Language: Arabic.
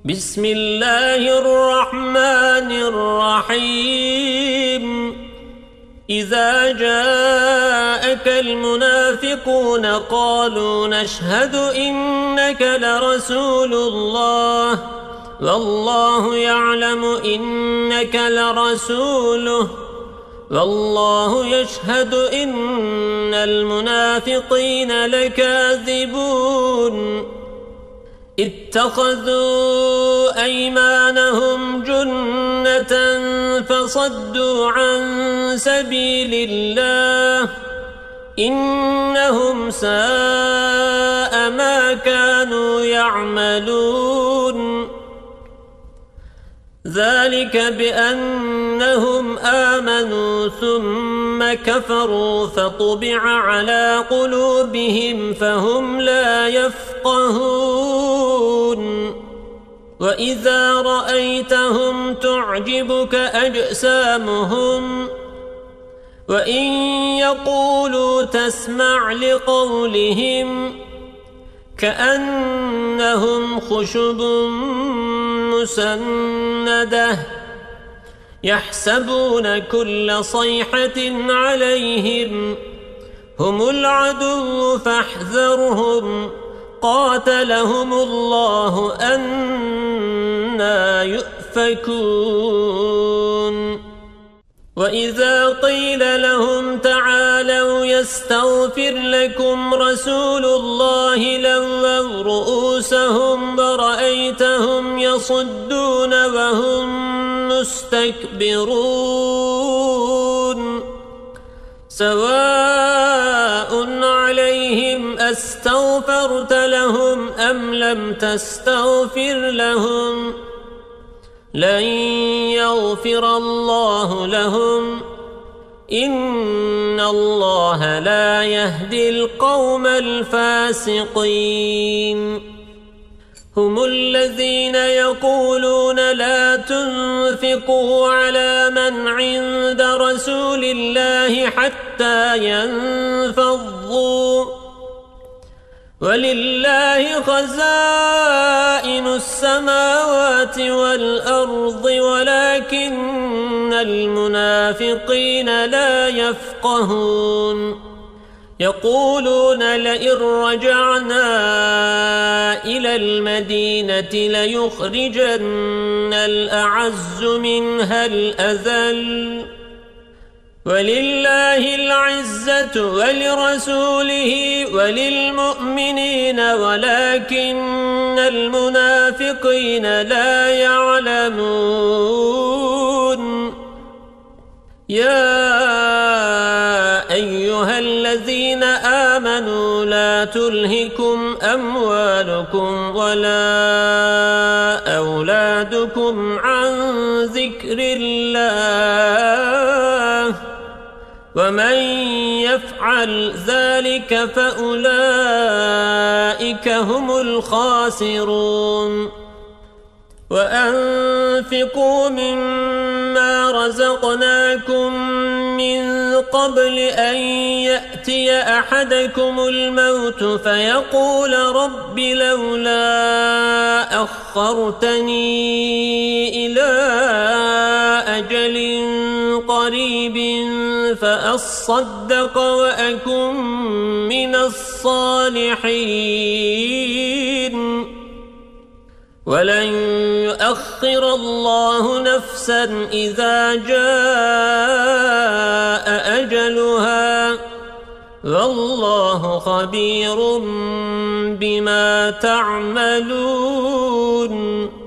بسم الله الرحمن الرحيم إذا جاءك المنافقون قالوا نشهد إنك لرسول الله والله يعلم إنك لرسوله والله يشهد إن المنافقين لكاذبون اتخذوا أيمانهم جنة فصدوا عن سبيل الله إنهم ساء ما كانوا يعملون ذلك بأنهم آمنوا ثم كفروا فطبع على قلوبهم فهم لا يفقهون وإذا رأيتهم تعجبك أجسامهم وإن يقولوا تسمع لقولهم كأنهم خشب مسندة يحسبون كل صيحة عليهم هم العدو فاحذرهم قاتلهم الله أنى يؤفكون وإذا قيل لهم تعالوا يستغفر لكم رسول الله لووا رؤوسهم ورأيتهم يصدون وهم مستكبرون سواء عليهم أستغفرت لهم أم لم تستغفر لهم لن يغفر الله لهم إن الله لا يهدي القوم الفاسقين هم الذين يقولون لا تنفقوا على من عند رسول الله حتى ينفضوا ولله خزائن السماوات والأرض ولكن المنافقين لا يفقهون يقولون لئن رجعنا إلى المدينة ليخرجن الأعز منها الأذل ولله العزة ولرسوله وللمؤمنين ولكن المنافقين لا يعلمون يا أيها الذين آمنوا لا تلهكم أموالكم ولا أولادكم عن ذكر الله ومن يفعل ذلك فأولئك هم الخاسرون وأنفقوا مما رزقناكم من قبل أن يأتي أحدكم الموت فيقول رب لولا أخرتني إلى أجل قريب فأصدق وأكن من الصالحين ولن يؤخر الله نفسا إذا جاء أجلها والله خبير بما تعملون